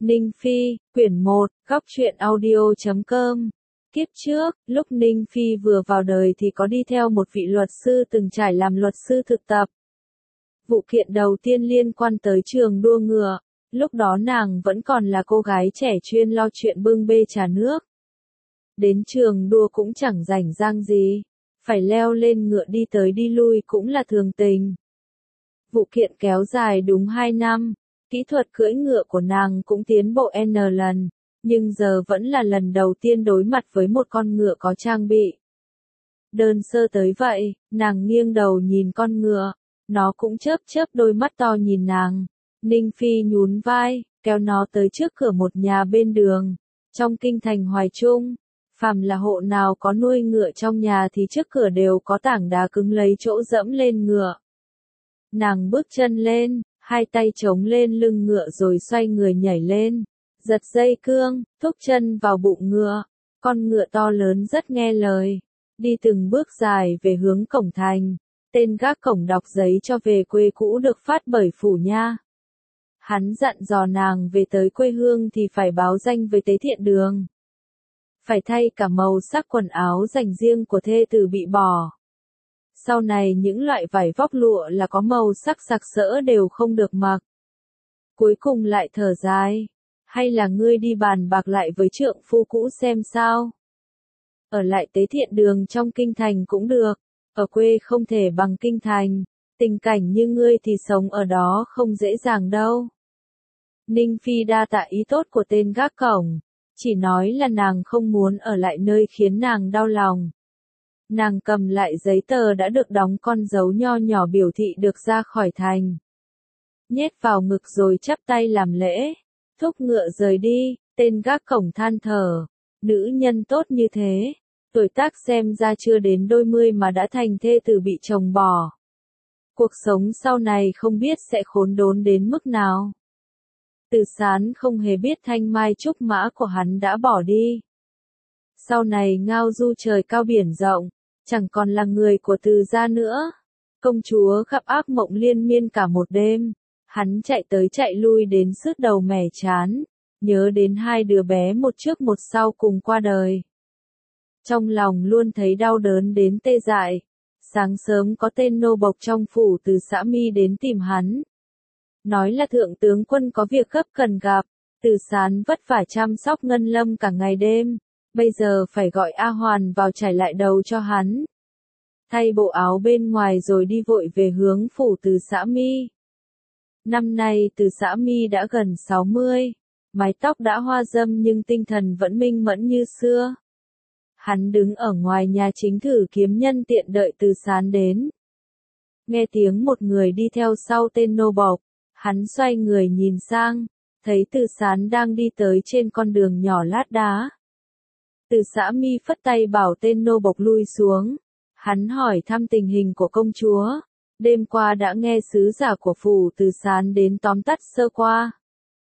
Ninh Phi, quyển 1, góc truyện audio.com. Kiếp trước, lúc Ninh Phi vừa vào đời thì có đi theo một vị luật sư từng trải làm luật sư thực tập. Vụ kiện đầu tiên liên quan tới trường đua ngựa, lúc đó nàng vẫn còn là cô gái trẻ chuyên lo chuyện bưng bê trà nước. Đến trường đua cũng chẳng rảnh rang gì, phải leo lên ngựa đi tới đi lui cũng là thường tình. Vụ kiện kéo dài đúng 2 năm. Kỹ thuật cưỡi ngựa của nàng cũng tiến bộ N lần, nhưng giờ vẫn là lần đầu tiên đối mặt với một con ngựa có trang bị. Đơn sơ tới vậy, nàng nghiêng đầu nhìn con ngựa, nó cũng chớp chớp đôi mắt to nhìn nàng. Ninh Phi nhún vai, kéo nó tới trước cửa một nhà bên đường. Trong kinh thành Hoài Trung, phàm là hộ nào có nuôi ngựa trong nhà thì trước cửa đều có tảng đá cứng lấy chỗ dẫm lên ngựa. Nàng bước chân lên, hai tay chống lên lưng ngựa rồi xoay người nhảy lên, giật dây cương, thúc chân vào bụng ngựa. Con ngựa to lớn rất nghe lời, đi từng bước dài về hướng cổng thành. Tên gác cổng đọc giấy cho về quê cũ được phát bởi phủ nha. Hắn dặn dò nàng về tới quê hương thì phải báo danh với tế thiện đường. Phải thay cả màu sắc quần áo dành riêng của thê tử bị bỏ. Sau này những loại vải vóc lụa là có màu sắc sặc sỡ đều không được mặc. Cuối cùng lại thở dài, hay là ngươi đi bàn bạc lại với trượng phu cũ xem sao. Ở lại tế thiện đường trong kinh thành cũng được, ở quê không thể bằng kinh thành, tình cảnh như ngươi thì sống ở đó không dễ dàng đâu. Ninh Phi đa tạ ý tốt của tên gác cổng, chỉ nói là nàng không muốn ở lại nơi khiến nàng đau lòng. Nàng cầm lại giấy tờ đã được đóng con dấu nho nhỏ biểu thị được ra khỏi thành. Nhét vào ngực rồi chắp tay làm lễ, thúc ngựa rời đi. Tên gác cổng than thở, nữ nhân tốt như thế, tuổi tác xem ra chưa đến đôi mươi mà đã thành thê tử bị chồng bỏ. Cuộc sống sau này không biết sẽ khốn đốn đến mức nào. Từ Sán không hề biết thanh mai trúc mã của hắn đã bỏ đi. Sau này ngao du trời cao biển rộng, chẳng còn là người của Từ gia nữa. Công chúa gặp ác mộng liên miên cả một đêm, hắn chạy tới chạy lui đến sứt đầu mẻ chán, nhớ đến hai đứa bé một trước một sau cùng qua đời. Trong lòng luôn thấy đau đớn đến tê dại. Sáng sớm có tên nô bộc trong phủ từ Xã Mi đến tìm hắn. Nói là thượng tướng quân có việc gấp cần gặp. Từ Sán vất vả chăm sóc Ngân Lâm cả ngày đêm, bây giờ phải gọi A Hoàn vào trải lại đầu cho hắn. Thay bộ áo bên ngoài rồi đi vội về hướng phủ từ Xã Mi. Năm nay từ Xã Mi đã gần 60, mái tóc đã hoa râm nhưng tinh thần vẫn minh mẫn như xưa. Hắn đứng ở ngoài nhà chính thử kiếm nhân tiện đợi Từ Sán đến. Nghe tiếng một người đi theo sau tên nô bộc, hắn xoay người nhìn sang, thấy Từ Sán đang đi tới trên con đường nhỏ lát đá. Từ Xã Mi phất tay bảo tên nô bộc lui xuống. Hắn hỏi thăm tình hình của công chúa. Đêm qua đã nghe sứ giả của phủ Từ Sán đến tóm tắt sơ qua.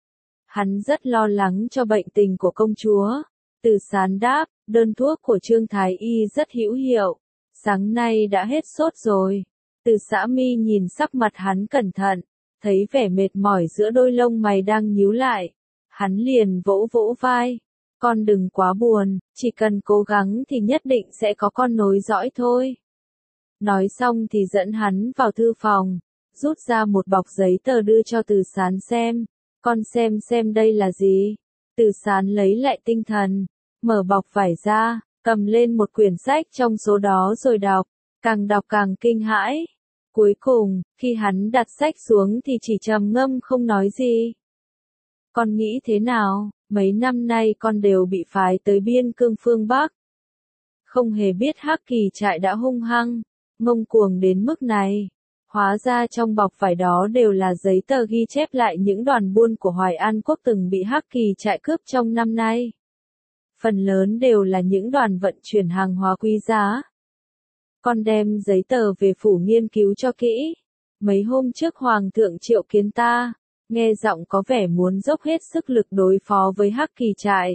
Hắn rất lo lắng cho bệnh tình của công chúa. Từ Sán đáp, đơn thuốc của Trương Thái Y rất hữu hiệu. Sáng nay đã hết sốt rồi. Từ Xã Mi nhìn sắc mặt hắn cẩn thận, thấy vẻ mệt mỏi giữa đôi lông mày đang nhíu lại. Hắn liền vỗ vỗ vai. Con đừng quá buồn, chỉ cần cố gắng thì nhất định sẽ có con nối dõi thôi. Nói xong thì dẫn hắn vào thư phòng, rút ra một bọc giấy tờ đưa cho Từ Sán xem. Con xem đây là gì? Từ Sán lấy lại tinh thần, mở bọc vải ra, cầm lên một quyển sách trong số đó rồi đọc càng kinh hãi. Cuối cùng, khi hắn đặt sách xuống thì chỉ trầm ngâm không nói gì. Con nghĩ thế nào? Mấy năm nay con đều bị phái tới biên cương phương Bắc. Không hề biết Hắc Kỳ trại đã hung hăng, ngông cuồng đến mức này. Hóa ra trong bọc vải đó đều là giấy tờ ghi chép lại những đoàn buôn của Hoài An Quốc từng bị Hắc Kỳ trại cướp trong năm nay. Phần lớn đều là những đoàn vận chuyển hàng hóa quý giá. Con đem giấy tờ về phủ nghiên cứu cho kỹ. Mấy hôm trước Hoàng thượng triệu kiến ta, nghe giọng có vẻ muốn dốc hết sức lực đối phó với Hắc Kỳ trại.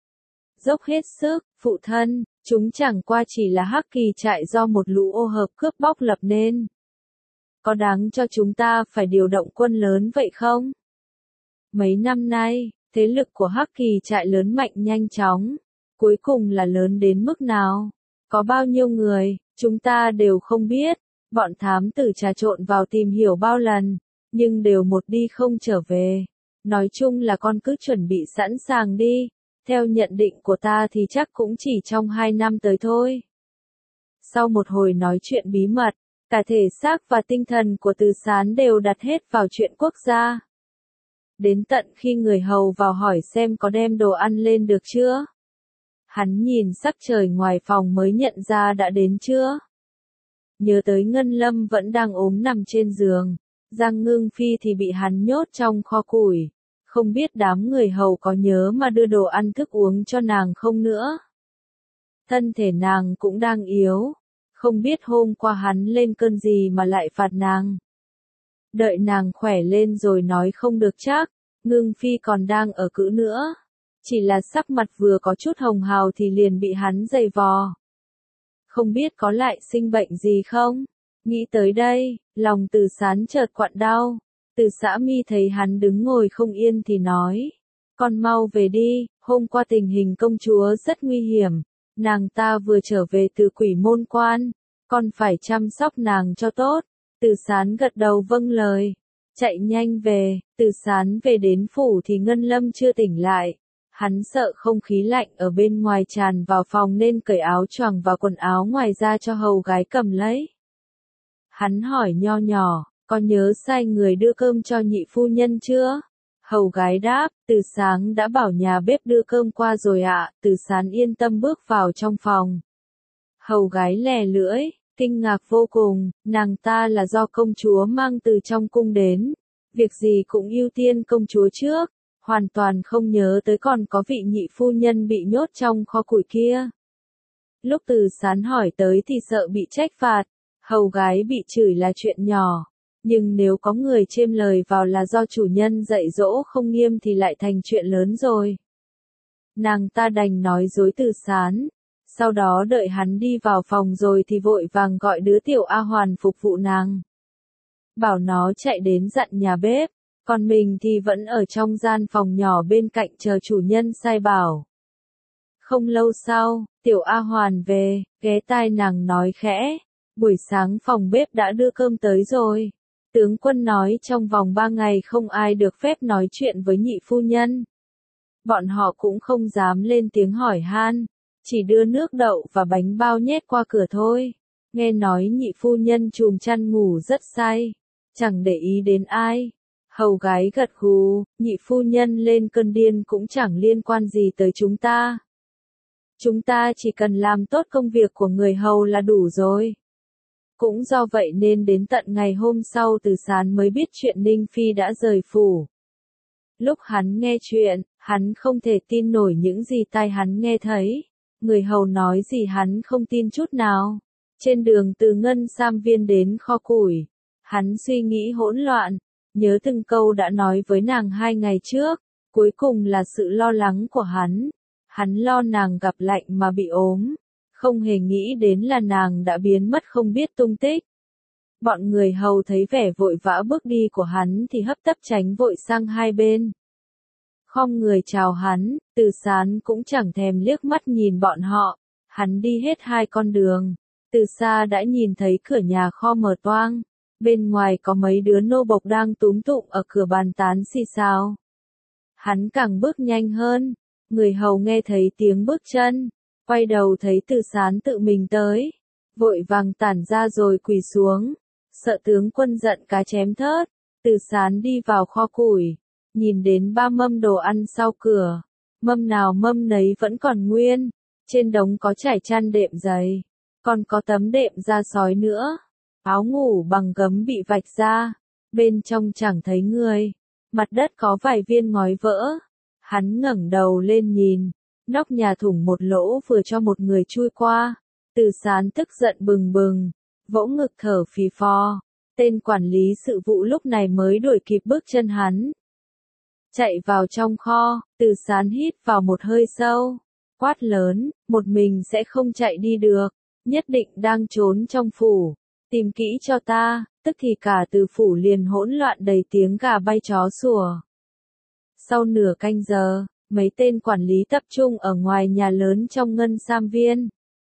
Dốc hết sức, phụ thân, chúng chẳng qua chỉ là Hắc Kỳ trại do một lũ ô hợp cướp bóc lập nên. Có đáng cho chúng ta phải điều động quân lớn vậy không? Mấy năm nay, Thế lực của Hắc Kỳ trại lớn mạnh nhanh chóng. Cuối cùng là lớn đến mức nào? Có bao nhiêu người, chúng ta đều không biết. Bọn thám tử trà trộn vào tìm hiểu bao lần, nhưng đều một đi không trở về. Nói chung là con cứ chuẩn bị sẵn sàng đi. Theo nhận định của ta thì chắc cũng chỉ trong 2 năm tới thôi. Sau một hồi nói chuyện bí mật, cả thể xác và tinh thần của Từ Sán đều đặt hết vào chuyện quốc gia. Đến tận khi người hầu vào hỏi xem có đem đồ ăn lên được chưa. Hắn nhìn sắc trời ngoài phòng mới nhận ra đã đến chưa. Nhớ tới Ngân Lâm vẫn đang ốm nằm trên giường, Giang Ngưng Phi thì bị hắn nhốt trong kho củi. Không biết đám người hầu có nhớ mà đưa đồ ăn thức uống cho nàng không nữa. Thân thể nàng cũng đang yếu, không biết hôm qua hắn lên cơn gì mà lại phạt nàng. Đợi nàng khỏe lên rồi nói không được chắc, Ngưng Phi còn đang ở cữ nữa. Chỉ là sắc mặt vừa có chút hồng hào thì liền bị hắn giày vò. Không biết có lại sinh bệnh gì không? Nghĩ tới đây, lòng Từ Sán chợt quặn đau. Từ Xã Mi thấy hắn đứng ngồi không yên thì nói. Con mau về đi, hôm qua tình hình công chúa rất nguy hiểm. Nàng ta vừa trở về từ Quỷ Môn Quan. Con phải chăm sóc nàng cho tốt. Từ Sán gật đầu vâng lời. Chạy nhanh về, Từ Sán về đến phủ thì Ngân Lâm chưa tỉnh lại. Hắn sợ không khí lạnh ở bên ngoài tràn vào phòng nên cởi áo choàng và quần áo ngoài ra cho hầu gái cầm lấy. Hắn hỏi nho nhỏ, có nhớ sai người đưa cơm cho nhị phu nhân chưa? Hầu gái đáp, Từ sáng đã bảo nhà bếp đưa cơm qua rồi ạ. Từ Sán yên tâm bước vào trong phòng. Hầu gái lè lưỡi, kinh ngạc vô cùng, nàng ta là do công chúa mang từ trong cung đến. Việc gì cũng ưu tiên công chúa trước. Hoàn toàn không nhớ tới còn có vị nhị phu nhân bị nhốt trong kho củi kia. Lúc Từ Sán hỏi tới thì sợ bị trách phạt, hầu gái bị chửi là chuyện nhỏ, nhưng nếu có người chêm lời vào là do chủ nhân dạy dỗ không nghiêm thì lại thành chuyện lớn rồi. Nàng ta đành nói dối Từ Sán, sau đó đợi hắn đi vào phòng rồi thì vội vàng gọi đứa tiểu A Hoàn phục vụ nàng. Bảo nó chạy đến dặn nhà bếp. Còn mình thì vẫn ở trong gian phòng nhỏ bên cạnh chờ chủ nhân sai bảo. Không lâu sau, tiểu A Hoàn về, ghé tai nàng nói khẽ. Buổi sáng phòng bếp đã đưa cơm tới rồi. Tướng quân nói trong vòng 3 ngày không ai được phép nói chuyện với nhị phu nhân. Bọn họ cũng không dám lên tiếng hỏi han. Chỉ đưa nước đậu và bánh bao nhét qua cửa thôi. Nghe nói nhị phu nhân chùm chăn ngủ rất say. Chẳng để ý đến ai. Hầu gái gật gù, nhị phu nhân lên cơn điên cũng chẳng liên quan gì tới chúng ta. Chúng ta chỉ cần làm tốt công việc của người hầu là đủ rồi. Cũng do vậy nên đến tận ngày hôm sau Từ Sán mới biết chuyện Ninh Phi đã rời phủ. Lúc hắn nghe chuyện, hắn không thể tin nổi những gì tai hắn nghe thấy. Người hầu nói gì hắn không tin chút nào. Trên đường từ Ngân Sam Viên đến kho củi, hắn suy nghĩ hỗn loạn. Nhớ từng câu đã nói với nàng 2 ngày trước, cuối cùng là sự lo lắng của hắn. Hắn lo nàng gặp lạnh mà bị ốm, không hề nghĩ đến là nàng đã biến mất không biết tung tích. Bọn người hầu thấy vẻ vội vã bước đi của hắn thì hấp tấp tránh vội sang hai bên. Khom người chào hắn, Từ Sán cũng chẳng thèm liếc mắt nhìn bọn họ, hắn đi hết 2 con đường. Từ xa đã nhìn thấy cửa nhà kho mở toang. Bên ngoài có mấy đứa nô bộc đang túm tụm ở cửa bàn tán xì xào. Hắn càng bước nhanh hơn, người hầu nghe thấy tiếng bước chân, quay đầu thấy Từ Sán tự mình tới, vội vàng tản ra rồi quỳ xuống, sợ tướng quân giận cá chém thớt. Từ Sán đi vào kho củi, nhìn đến 3 mâm đồ ăn sau cửa, mâm nào mâm nấy vẫn còn nguyên, trên đống có trải chăn đệm dày, còn có tấm đệm da sói nữa. Áo ngủ bằng gấm bị vạch ra, bên trong chẳng thấy người, mặt đất có vài viên ngói vỡ. Hắn ngẩng đầu lên nhìn, nóc nhà thủng một lỗ vừa cho một người chui qua. Từ Sán tức giận bừng bừng, vỗ ngực thở phì phò. Tên quản lý sự vụ lúc này mới đuổi kịp bước chân hắn. Chạy vào trong kho, Từ Sán hít vào một hơi sâu, quát lớn, một mình sẽ không chạy đi được, nhất định đang trốn trong phủ. Tìm kỹ cho ta, tức thì cả Từ phủ liền hỗn loạn đầy tiếng gà bay chó sủa. Sau nửa canh giờ, mấy tên quản lý tập trung ở ngoài nhà lớn trong Ngân Sam Viên.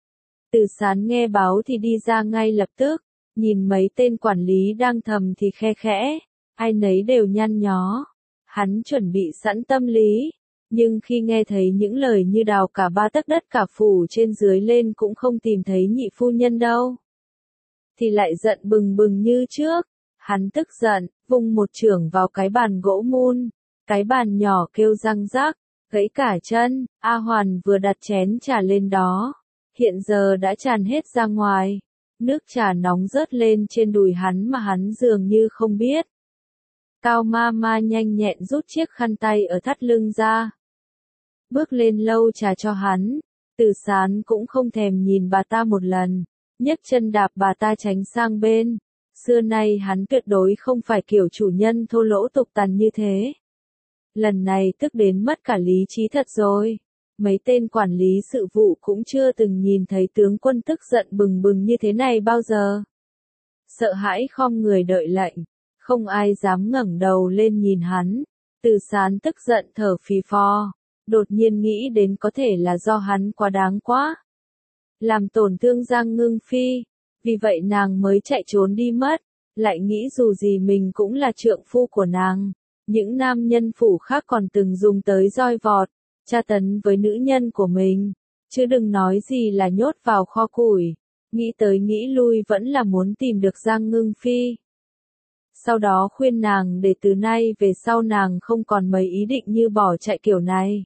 Từ Sán nghe báo thì đi ra ngay lập tức, nhìn mấy tên quản lý đang thầm thì khe khẽ, ai nấy đều nhăn nhó. Hắn chuẩn bị sẵn tâm lý, nhưng khi nghe thấy những lời như đào cả ba tấc đất cả phủ trên dưới lên cũng không tìm thấy nhị phu nhân đâu, thì lại giận bừng bừng như trước. Hắn tức giận, vung một chưởng vào cái bàn gỗ mun, cái bàn nhỏ kêu răng rắc, gãy cả chân. A Hoàn vừa đặt chén trà lên đó, hiện giờ đã tràn hết ra ngoài, nước trà nóng rớt lên trên đùi hắn mà hắn dường như không biết. Cao ma ma nhanh nhẹn rút chiếc khăn tay ở thắt lưng ra, bước lên lau trà cho hắn. Từ Sán cũng không thèm nhìn bà ta một lần, nhấc chân đạp bà ta tránh sang bên. Xưa nay hắn tuyệt đối không phải kiểu chủ nhân thô lỗ tục tằn như thế. Lần này tức đến mất cả lý trí thật rồi. Mấy tên quản lý sự vụ cũng chưa từng nhìn thấy tướng quân tức giận bừng bừng như thế này bao giờ. Sợ hãi khom người đợi lệnh, không ai dám ngẩng đầu lên nhìn hắn. Từ Sán tức giận thở phì phò, đột nhiên nghĩ đến có thể là do hắn quá đáng quá, làm tổn thương Giang Ngưng Phi, vì vậy nàng mới chạy trốn đi mất, lại nghĩ dù gì mình cũng là trượng phu của nàng. Những nam nhân phủ khác còn từng dùng tới roi vọt, tra tấn với nữ nhân của mình, chứ đừng nói gì là nhốt vào kho củi. Nghĩ tới nghĩ lui vẫn là muốn tìm được Giang Ngưng Phi. Sau đó khuyên nàng để từ nay về sau nàng không còn mấy ý định như bỏ chạy kiểu này.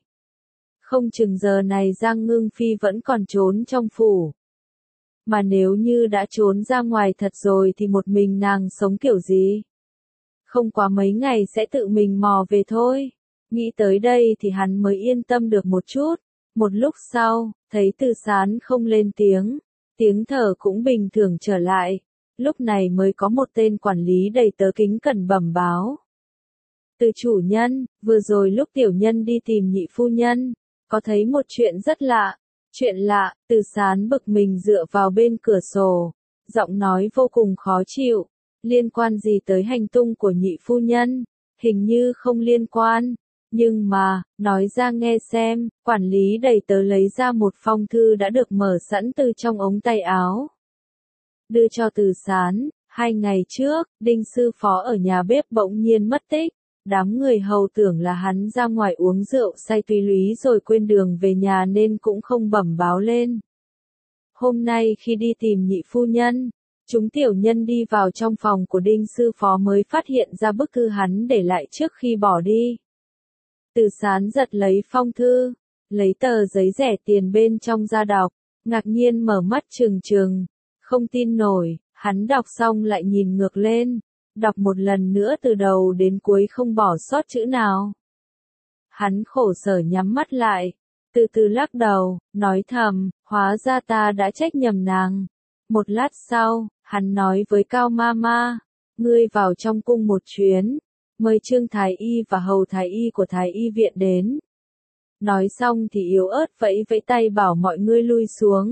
Không chừng giờ này Giang Ngưng Phi vẫn còn trốn trong phủ. Mà nếu như đã trốn ra ngoài thật rồi thì một mình nàng sống kiểu gì? Không quá mấy ngày sẽ tự mình mò về thôi. Nghĩ tới đây thì hắn mới yên tâm được một chút. Một lúc sau, thấy Từ Sán không lên tiếng, tiếng thở cũng bình thường trở lại. Lúc này mới có một tên quản lý đầy tớ kính cẩn bẩm báo. Từ chủ nhân, vừa rồi lúc tiểu nhân đi tìm nhị phu nhân, có thấy một chuyện rất lạ. Chuyện lạ. Từ Sán bực mình dựa vào bên cửa sổ, giọng nói vô cùng khó chịu. Liên quan gì tới hành tung của nhị phu nhân? Hình như không liên quan. Nhưng mà, nói ra nghe xem. Quản lý đầy tớ lấy ra một phong thư đã được mở sẵn từ trong ống tay áo, đưa cho Từ Sán. 2 ngày trước, Đinh sư phó ở nhà bếp bỗng nhiên mất tích. Đám người hầu tưởng là hắn ra ngoài uống rượu say tùy lý rồi quên đường về nhà nên cũng không bẩm báo lên. Hôm nay khi đi tìm nhị phu nhân, chúng tiểu nhân đi vào trong phòng của Đinh sư phó mới phát hiện ra bức thư hắn để lại trước khi bỏ đi. Từ Sán giật lấy phong thư, lấy tờ giấy rẻ tiền bên trong ra đọc, ngạc nhiên mở mắt trừng trừng, không tin nổi. Hắn đọc xong lại nhìn ngược lên, đọc một lần nữa từ đầu đến cuối không bỏ sót chữ nào. Hắn khổ sở nhắm mắt lại, từ từ lắc đầu, nói thầm, hóa ra ta đã trách nhầm nàng. Một lát sau, hắn nói với Cao ma ma, ngươi vào trong cung một chuyến, mời Trương Thái Y và Hầu Thái Y của Thái Y viện đến. Nói xong thì yếu ớt vẫy vẫy tay bảo mọi người lui xuống.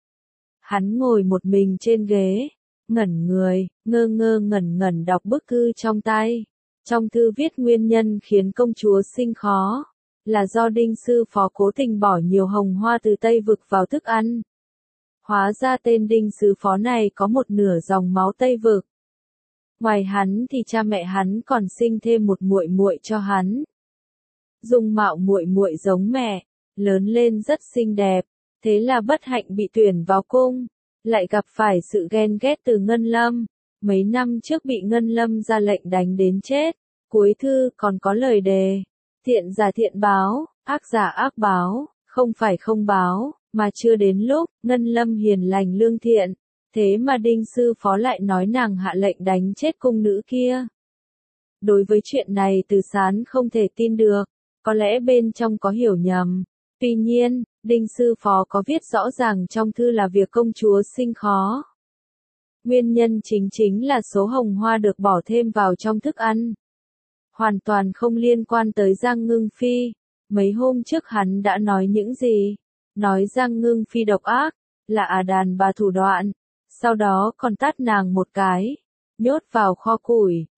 Hắn ngồi một mình trên ghế, ngẩn người, ngơ ngơ ngẩn ngẩn đọc bức thư trong tay. Trong thư viết nguyên nhân khiến công chúa sinh khó, là do Đinh sư phó cố tình bỏ nhiều hồng hoa từ Tây Vực vào thức ăn. Hóa ra tên Đinh sư phó này có một nửa dòng máu Tây Vực. Ngoài hắn thì cha mẹ hắn còn sinh thêm một muội muội cho hắn. Dung mạo muội muội giống mẹ, lớn lên rất xinh đẹp, thế là bất hạnh bị tuyển vào cung, lại gặp phải sự ghen ghét từ Ngân Lâm. Mấy năm trước bị Ngân Lâm ra lệnh đánh đến chết. Cuối thư còn có lời đề: thiện giả thiện báo, ác giả ác báo, không phải không báo, mà chưa đến lúc. Ngân Lâm hiền lành lương thiện, thế mà Đinh sư phó lại nói nàng hạ lệnh đánh chết cung nữ kia. Đối với chuyện này Từ Sán không thể tin được, có lẽ bên trong có hiểu nhầm. Tuy nhiên, Đinh sư phó có viết rõ ràng trong thư là việc công chúa sinh khó. Nguyên nhân chính là số hồng hoa được bỏ thêm vào trong thức ăn. Hoàn toàn không liên quan tới Giang Ngưng Phi. Mấy hôm trước hắn đã nói những gì? Nói Giang Ngưng Phi độc ác, là đàn bà thủ đoạn. Sau đó còn tát nàng một cái, nhốt vào kho củi.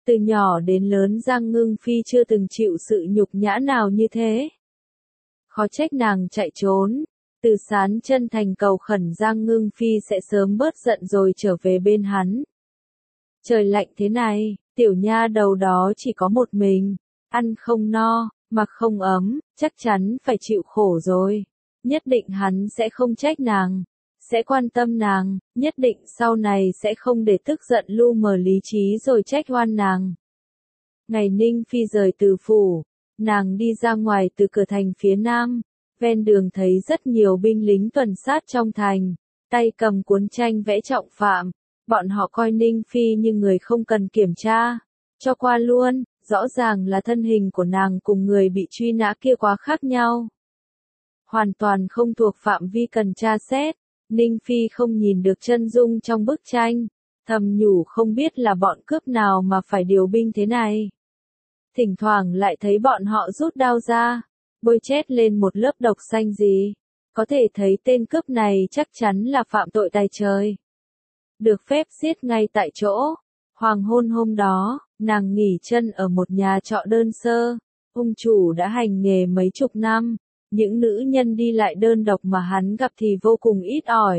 Từ nhỏ đến lớn Giang Ngưng Phi chưa từng chịu sự nhục nhã nào như thế. Khó trách nàng chạy trốn. Từ Sán chân thành cầu khẩn Giang Ngưng Phi sẽ sớm bớt giận rồi trở về bên hắn. Trời lạnh thế này, tiểu nha đầu đó chỉ có một mình, ăn không no, mặc không ấm, chắc chắn phải chịu khổ rồi. Nhất định hắn sẽ không trách nàng, sẽ quan tâm nàng, nhất định sau này sẽ không để tức giận lu mờ lý trí rồi trách oan nàng. Ngày Ninh Phi rời Từ phủ, nàng đi ra ngoài từ cửa thành phía nam, ven đường thấy rất nhiều binh lính tuần sát trong thành, tay cầm cuốn tranh vẽ trọng phạm, bọn họ coi Ninh Phi như người không cần kiểm tra, cho qua luôn, rõ ràng là thân hình của nàng cùng người bị truy nã kia quá khác nhau. Hoàn toàn không thuộc phạm vi cần tra xét, Ninh Phi không nhìn được chân dung trong bức tranh, thầm nhủ không biết là bọn cướp nào mà phải điều binh thế này. Thỉnh thoảng lại thấy bọn họ rút đao ra, bôi chét lên một lớp độc xanh gì, có thể thấy tên cướp này chắc chắn là phạm tội tày trời. Được phép giết ngay tại chỗ. Hoàng hôn hôm đó, nàng nghỉ chân ở một nhà trọ đơn sơ, ông chủ đã hành nghề mấy chục năm, những nữ nhân đi lại đơn độc mà hắn gặp thì vô cùng ít ỏi.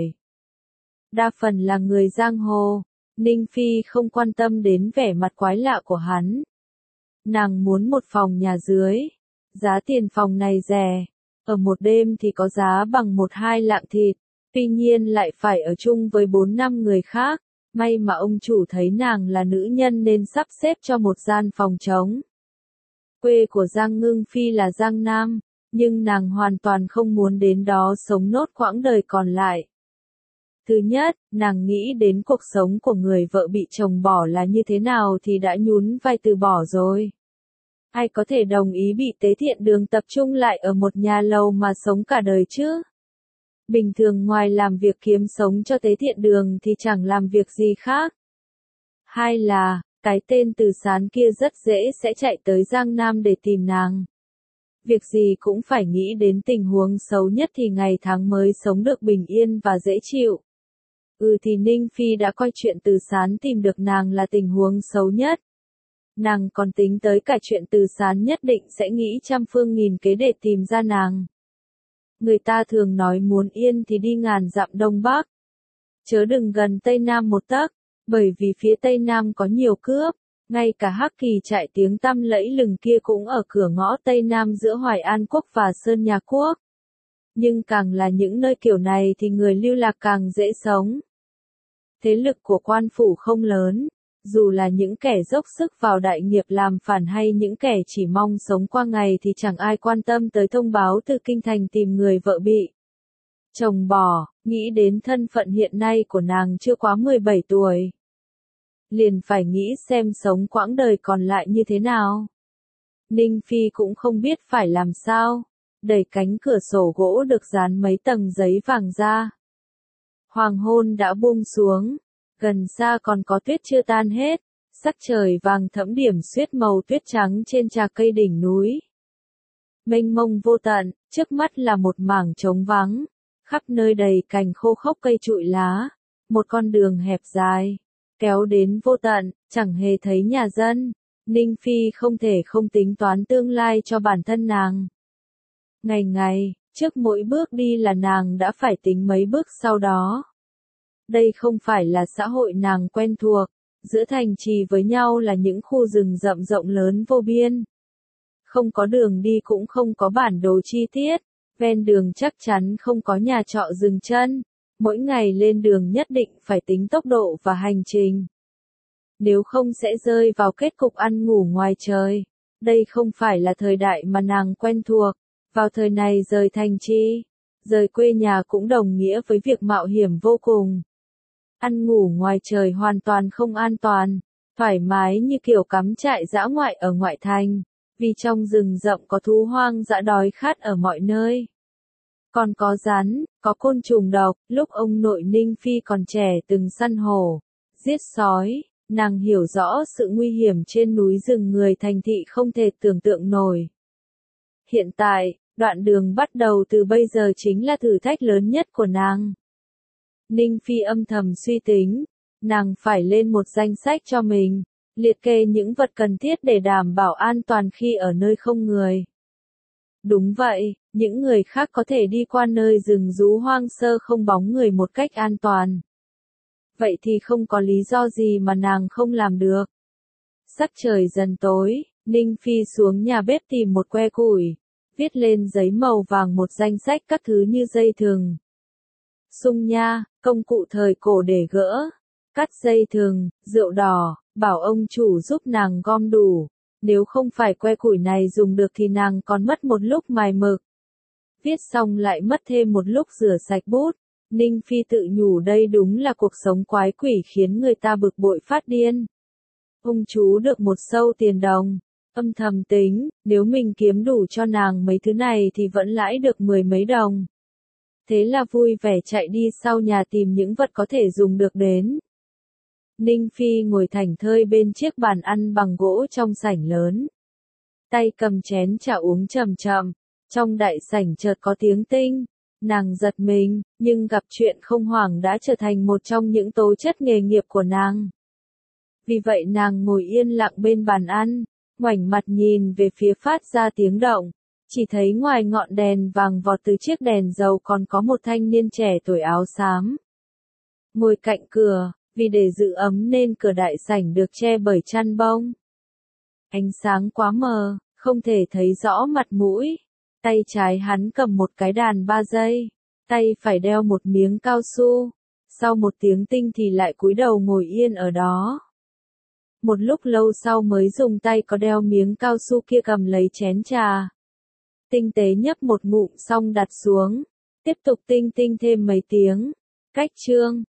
Đa phần là người giang hồ, Ninh Phi không quan tâm đến vẻ mặt quái lạ của hắn. Nàng muốn một phòng nhà dưới, giá tiền phòng này rẻ, ở một đêm thì có giá bằng 1-2 lạng thịt, tuy nhiên lại phải ở chung với 4-5 người khác. May mà ông chủ thấy nàng là nữ nhân nên sắp xếp cho một gian phòng trống. Quê của Giang Ngưng Phi là Giang Nam, nhưng nàng hoàn toàn không muốn đến đó sống nốt quãng đời còn lại. Thứ nhất, nàng nghĩ đến cuộc sống của người vợ bị chồng bỏ là như thế nào thì đã nhún vai từ bỏ rồi. Ai có thể đồng ý bị tế thiện đường tập trung lại ở một nhà lầu mà sống cả đời chứ? Bình thường ngoài làm việc kiếm sống cho tế thiện đường thì chẳng làm việc gì khác. Hai là, cái tên Từ Sán kia rất dễ sẽ chạy tới Giang Nam để tìm nàng. Việc gì cũng phải nghĩ đến tình huống xấu nhất thì ngày tháng mới sống được bình yên và dễ chịu. Thì Ninh Phi đã coi chuyện Từ Sán tìm được nàng là tình huống xấu nhất. Nàng còn tính tới cả chuyện Từ Sán nhất định sẽ nghĩ trăm phương nghìn kế để tìm ra nàng. Người ta thường nói muốn yên thì đi ngàn dặm đông bắc, chớ đừng gần tây nam một tấc, bởi vì phía tây nam có nhiều cướp, ngay cả Hắc Kỳ trại tiếng tăm lẫy lừng kia cũng ở cửa ngõ tây nam giữa Hoài An Quốc và Sơn Nhà Quốc. Nhưng càng là những nơi kiểu này thì người lưu lạc càng dễ sống. Thế lực của quan phủ không lớn, dù là những kẻ dốc sức vào đại nghiệp làm phản hay những kẻ chỉ mong sống qua ngày thì chẳng ai quan tâm tới thông báo từ kinh thành tìm người vợ bị chồng bỏ, nghĩ đến thân phận hiện nay của nàng chưa quá 17 tuổi. Liền phải nghĩ xem sống quãng đời còn lại như thế nào. Ninh Phi cũng không biết phải làm sao, đẩy cánh cửa sổ gỗ được dán mấy tầng giấy vàng ra. Hoàng hôn đã buông xuống. Gần xa còn có tuyết chưa tan hết, sắc trời vàng thẫm điểm xuyết màu tuyết trắng trên trà cây đỉnh núi. Mênh mông vô tận, trước mắt là một mảng trống vắng, khắp nơi đầy cành khô khốc cây trụi lá, một con đường hẹp dài, kéo đến vô tận, chẳng hề thấy nhà dân. Ninh Phi không thể không tính toán tương lai cho bản thân nàng. Ngày ngày, trước mỗi bước đi là nàng đã phải tính mấy bước sau đó. Đây không phải là xã hội nàng quen thuộc, giữa thành trì với nhau là những khu rừng rậm rộng lớn vô biên. Không có đường đi cũng không có bản đồ chi tiết, ven đường chắc chắn không có nhà trọ dừng chân, mỗi ngày lên đường nhất định phải tính tốc độ và hành trình. Nếu không sẽ rơi vào kết cục ăn ngủ ngoài trời. Đây không phải là thời đại mà nàng quen thuộc, vào thời này rời thành trì, rời quê nhà cũng đồng nghĩa với việc mạo hiểm vô cùng. Ăn ngủ ngoài trời hoàn toàn không an toàn, thoải mái như kiểu cắm trại dã ngoại ở ngoại thành, vì trong rừng rậm có thú hoang dã đói khát ở mọi nơi. Còn có rắn, có côn trùng độc, lúc ông nội Ninh Phi còn trẻ từng săn hổ, giết sói, nàng hiểu rõ sự nguy hiểm trên núi rừng người thành thị không thể tưởng tượng nổi. Hiện tại, đoạn đường bắt đầu từ bây giờ chính là thử thách lớn nhất của nàng. Ninh Phi âm thầm suy tính, nàng phải lên một danh sách cho mình, Liệt kê những vật cần thiết để đảm bảo an toàn khi ở nơi không người. Đúng vậy, những người khác có thể đi qua nơi rừng rú hoang sơ không bóng người một cách an toàn. Vậy thì không có lý do gì mà nàng không làm được. Sắc trời dần tối, Ninh Phi xuống nhà bếp tìm một que củi, viết lên giấy màu vàng một danh sách các thứ như dây thừng, sung nha, công cụ thời cổ để gỡ, cắt dây thừng, rượu đỏ, bảo ông chủ giúp nàng gom đủ. Nếu không phải que củi này dùng được thì nàng còn mất một lúc mài mực. Viết xong lại mất thêm một lúc rửa sạch bút. Ninh Phi tự nhủ đây đúng là cuộc sống quái quỷ khiến người ta bực bội phát điên. Ông chú được một sâu tiền đồng, âm thầm tính, nếu mình kiếm đủ cho nàng mấy thứ này thì vẫn lãi được 10 mấy đồng. Thế là vui vẻ chạy đi sau nhà tìm những vật có thể dùng được đến. Ninh Phi ngồi thảnh thơi bên chiếc bàn ăn bằng gỗ trong sảnh lớn. Tay cầm chén trà uống chậm chậm, trong đại sảnh chợt có tiếng tinh. Nàng giật mình, nhưng gặp chuyện không hoảng đã trở thành một trong những tố chất nghề nghiệp của nàng. Vì vậy nàng ngồi yên lặng bên bàn ăn, ngoảnh mặt nhìn về phía phát ra tiếng động. Chỉ thấy ngoài ngọn đèn vàng vọt từ chiếc đèn dầu còn có một thanh niên trẻ tuổi áo xám. Ngồi cạnh cửa, vì để giữ ấm nên cửa đại sảnh được che bởi chăn bông. Ánh sáng quá mờ, không thể thấy rõ mặt mũi. Tay trái hắn cầm một cái đàn 3 giây, tay phải đeo một miếng cao su. Sau một tiếng tinh thì lại cúi đầu ngồi yên ở đó. Một lúc lâu sau mới dùng tay có đeo miếng cao su kia cầm lấy chén trà. Tinh tế nhấp một ngụm xong đặt xuống, tiếp tục tinh tinh thêm mấy tiếng. Cách chương